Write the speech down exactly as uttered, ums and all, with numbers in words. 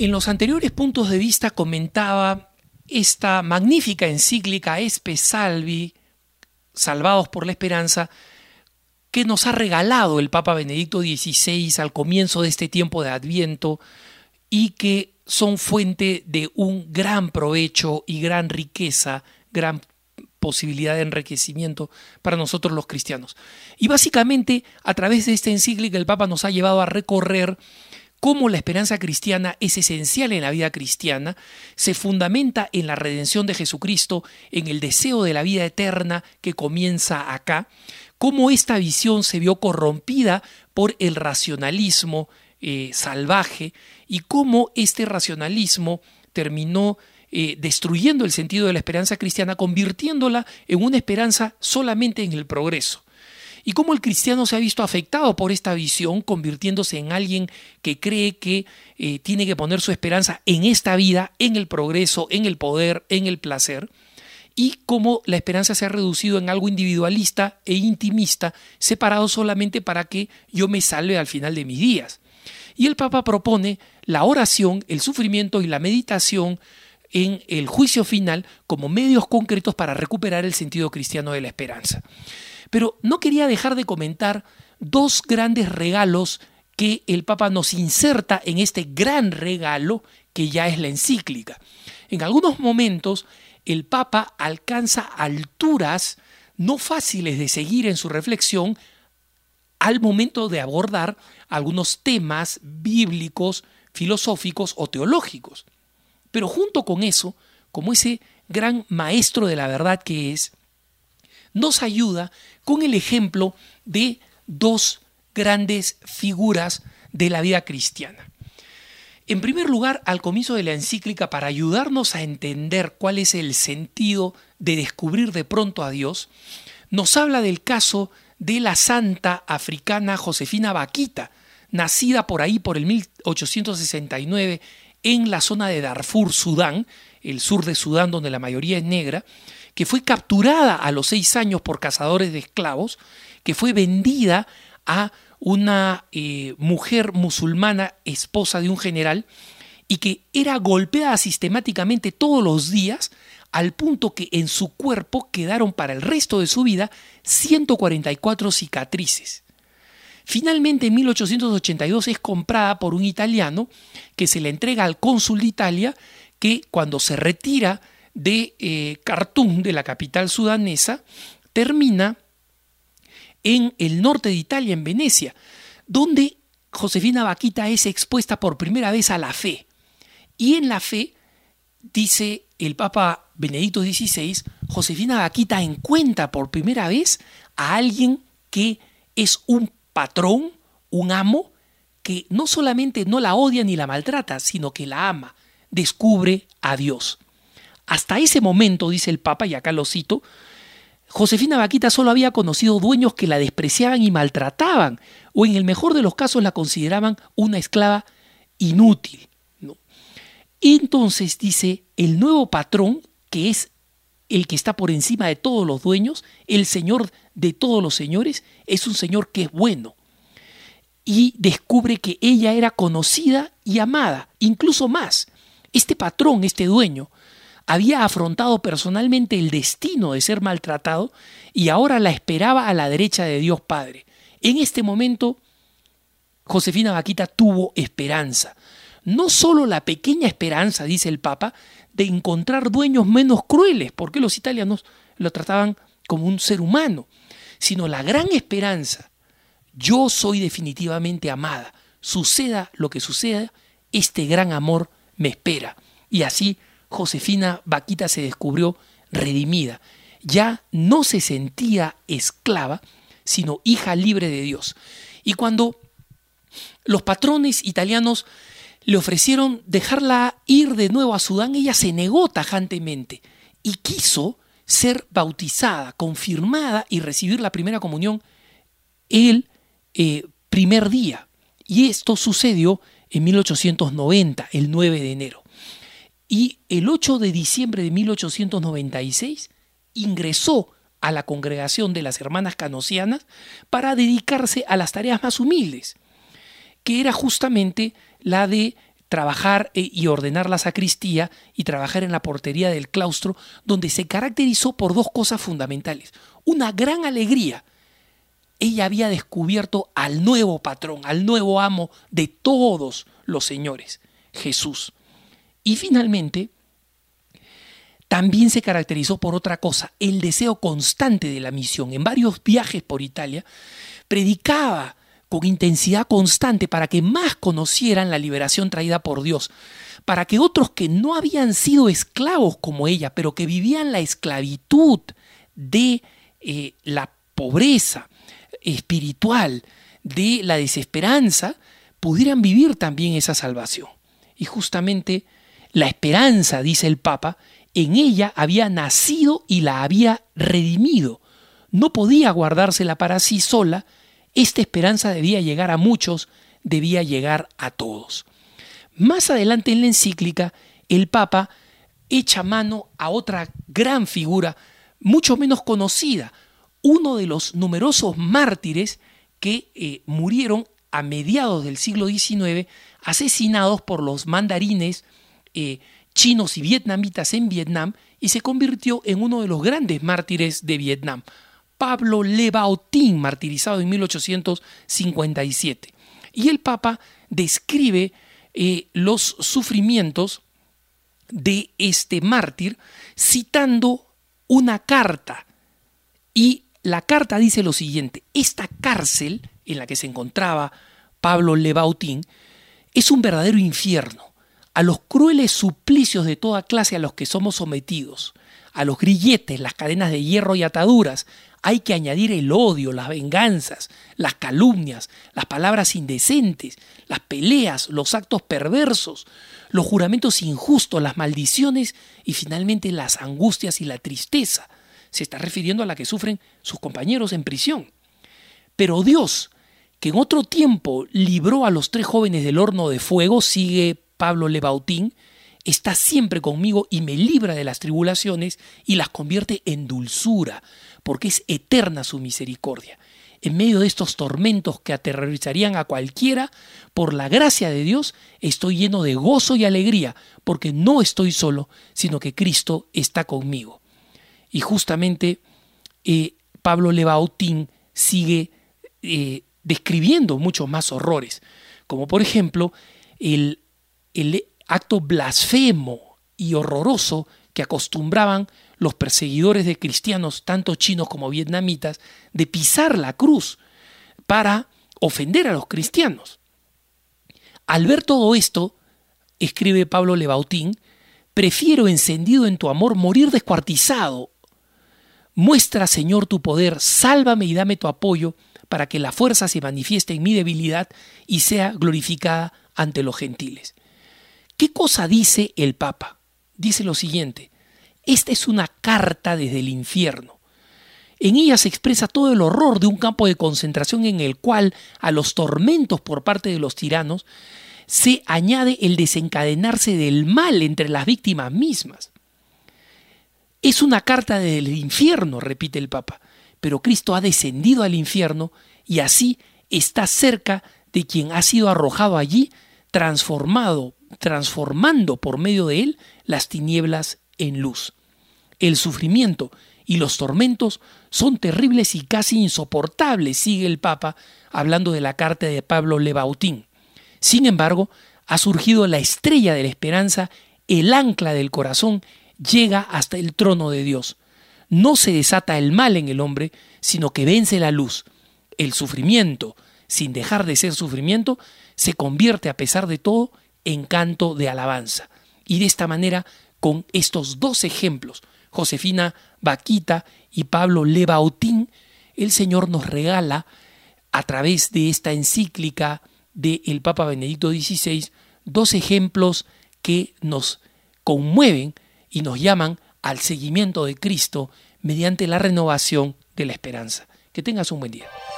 En los anteriores puntos de vista comentaba esta magnífica encíclica Espe Salvi, Salvados por la Esperanza, que nos ha regalado el Papa Benedicto dieciséis al comienzo de este tiempo de Adviento y que son fuente de un gran provecho y gran riqueza, gran posibilidad de enriquecimiento para nosotros los cristianos. Y básicamente, a través de esta encíclica, el Papa nos ha llevado a recorrer cómo la esperanza cristiana es esencial en la vida cristiana, se fundamenta en la redención de Jesucristo, en el deseo de la vida eterna que comienza acá, cómo esta visión se vio corrompida por el racionalismo eh, salvaje y cómo este racionalismo terminó eh, destruyendo el sentido de la esperanza cristiana, convirtiéndola en una esperanza solamente en el progreso. Y cómo el cristiano se ha visto afectado por esta visión, convirtiéndose en alguien que cree que eh, tiene que poner su esperanza en esta vida, en el progreso, en el poder, en el placer, y cómo la esperanza se ha reducido en algo individualista e intimista, separado solamente para que yo me salve al final de mis días. Y el Papa propone la oración, el sufrimiento y la meditación en el juicio final como medios concretos para recuperar el sentido cristiano de la esperanza. Pero no quería dejar de comentar dos grandes regalos que el Papa nos inserta en este gran regalo que ya es la encíclica. En algunos momentos el Papa alcanza alturas no fáciles de seguir en su reflexión al momento de abordar algunos temas bíblicos, filosóficos o teológicos. Pero junto con eso, como ese gran maestro de la verdad que es, nos ayuda con el ejemplo de dos grandes figuras de la vida cristiana. En primer lugar, al comienzo de la encíclica, para ayudarnos a entender cuál es el sentido de descubrir de pronto a Dios, nos habla del caso de la santa africana Josefina Bakhita, nacida por ahí por el mil ochocientos sesenta y nueve en la zona de Darfur, Sudán, el sur de Sudán donde la mayoría es negra, que fue capturada a los seis años por cazadores de esclavos, que fue vendida a una eh, mujer musulmana, esposa de un general, y que era golpeada sistemáticamente todos los días, al punto que en su cuerpo quedaron para el resto de su vida ciento cuarenta y cuatro cicatrices. Finalmente, en mil ochocientos ochenta y dos es comprada por un italiano que se le entrega al cónsul de Italia, que cuando se retira de eh, Khartoum, de la capital sudanesa, termina en el norte de Italia, en Venecia, donde Josefina Bakhita es expuesta por primera vez a la fe. Y en la fe, dice el Papa Benedicto dieciséis, Josefina Bakhita encuentra por primera vez a alguien que es un patrón, un amo, que no solamente no la odia ni la maltrata, sino que la ama, descubre a Dios. Hasta ese momento, dice el Papa, y acá lo cito, Josefina Bakhita solo había conocido dueños que la despreciaban y maltrataban, o en el mejor de los casos la consideraban una esclava inútil, ¿no? Entonces dice, el nuevo patrón, que es el que está por encima de todos los dueños, el Señor de todos los señores, es un Señor que es bueno. Y descubre que ella era conocida y amada, incluso más. Este patrón, este dueño, había afrontado personalmente el destino de ser maltratado y ahora la esperaba a la derecha de Dios Padre. En este momento, Josefina Bakhita tuvo esperanza. No solo la pequeña esperanza, dice el Papa, de encontrar dueños menos crueles, porque los italianos lo trataban como un ser humano, sino la gran esperanza. Yo soy definitivamente amada. Suceda lo que suceda, este gran amor me espera. Y así Josefina Bakhita se descubrió redimida. Ya no se sentía esclava, sino hija libre de Dios. Y cuando los patrones italianos le ofrecieron dejarla ir de nuevo a Sudán, ella se negó tajantemente y quiso ser bautizada, confirmada y recibir la primera comunión el eh, primer día. Y esto sucedió en mil ochocientos noventa, el nueve de enero. Y el ocho de diciembre de mil ochocientos noventa y seis ingresó a la congregación de las hermanas canosianas para dedicarse a las tareas más humildes, que era justamente la de trabajar y ordenar la sacristía y trabajar en la portería del claustro, donde se caracterizó por dos cosas fundamentales. Una gran alegría. Ella había descubierto al nuevo patrón, al nuevo amo de todos los señores, Jesús. Y finalmente, también se caracterizó por otra cosa, el deseo constante de la misión. En varios viajes por Italia, predicaba con intensidad constante para que más conocieran la liberación traída por Dios, para que otros que no habían sido esclavos como ella, pero que vivían la esclavitud de eh, la pobreza espiritual, de la desesperanza, pudieran vivir también esa salvación. Y justamente la esperanza, dice el Papa, en ella había nacido y la había redimido. No podía guardársela para sí sola. Esta esperanza debía llegar a muchos, debía llegar a todos. Más adelante en la encíclica, el Papa echa mano a otra gran figura, mucho menos conocida, uno de los numerosos mártires que eh, murieron a mediados del siglo diecinueve, asesinados por los mandarines eh, chinos y vietnamitas en Vietnam, y se convirtió en uno de los grandes mártires de Vietnam. Pablo Le Bao Tinh, martirizado en mil ochocientos cincuenta y siete. Y el Papa describe eh, los sufrimientos de este mártir citando una carta. Y la carta dice lo siguiente: esta cárcel en la que se encontraba Pablo Le Bao Tinh es un verdadero infierno. A los crueles suplicios de toda clase a los que somos sometidos, a los grilletes, las cadenas de hierro y ataduras, hay que añadir el odio, las venganzas, las calumnias, las palabras indecentes, las peleas, los actos perversos, los juramentos injustos, las maldiciones y finalmente las angustias y la tristeza. Se está refiriendo a la que sufren sus compañeros en prisión. Pero Dios, que en otro tiempo libró a los tres jóvenes del horno de fuego, sigue Pablo Le Bao Tinh, está siempre conmigo y me libra de las tribulaciones y las convierte en dulzura, porque es eterna su misericordia. En medio de estos tormentos que aterrorizarían a cualquiera, por la gracia de Dios estoy lleno de gozo y alegría, porque no estoy solo, sino que Cristo está conmigo. Y justamente eh, Pablo Le Bao Tinh sigue eh, describiendo muchos más horrores, como por ejemplo el, el acto blasfemo y horroroso que acostumbraban los perseguidores de cristianos, tanto chinos como vietnamitas, de pisar la cruz para ofender a los cristianos. Al ver todo esto, escribe Pablo Le Bao Tinh, prefiero, encendido en tu amor, morir descuartizado. Muestra, Señor, tu poder, sálvame y dame tu apoyo para que la fuerza se manifieste en mi debilidad y sea glorificada ante los gentiles. ¿Qué cosa dice el Papa? Dice lo siguiente: esta es una carta desde el infierno. En ella se expresa todo el horror de un campo de concentración en el cual a los tormentos por parte de los tiranos se añade el desencadenarse del mal entre las víctimas mismas. Es una carta del infierno, repite el Papa, pero Cristo ha descendido al infierno y así está cerca de quien ha sido arrojado allí, transformado, transformando por medio de él las tinieblas en luz. El sufrimiento y los tormentos son terribles y casi insoportables, sigue el Papa hablando de la carta de Pablo Le Bao Tinh. Sin embargo, ha surgido la estrella de la esperanza, el ancla del corazón llega hasta el trono de Dios. No se desata el mal en el hombre, sino que vence la luz. El sufrimiento, sin dejar de ser sufrimiento, se convierte a pesar de todo en canto de alabanza. Y de esta manera, con estos dos ejemplos, Josefina Bakhita y Pablo Le Bao Tinh, el Señor nos regala, a través de esta encíclica del Papa Benedicto dieciséis, dos ejemplos que nos conmueven y nos llaman al seguimiento de Cristo mediante la renovación de la esperanza. Que tengas un buen día.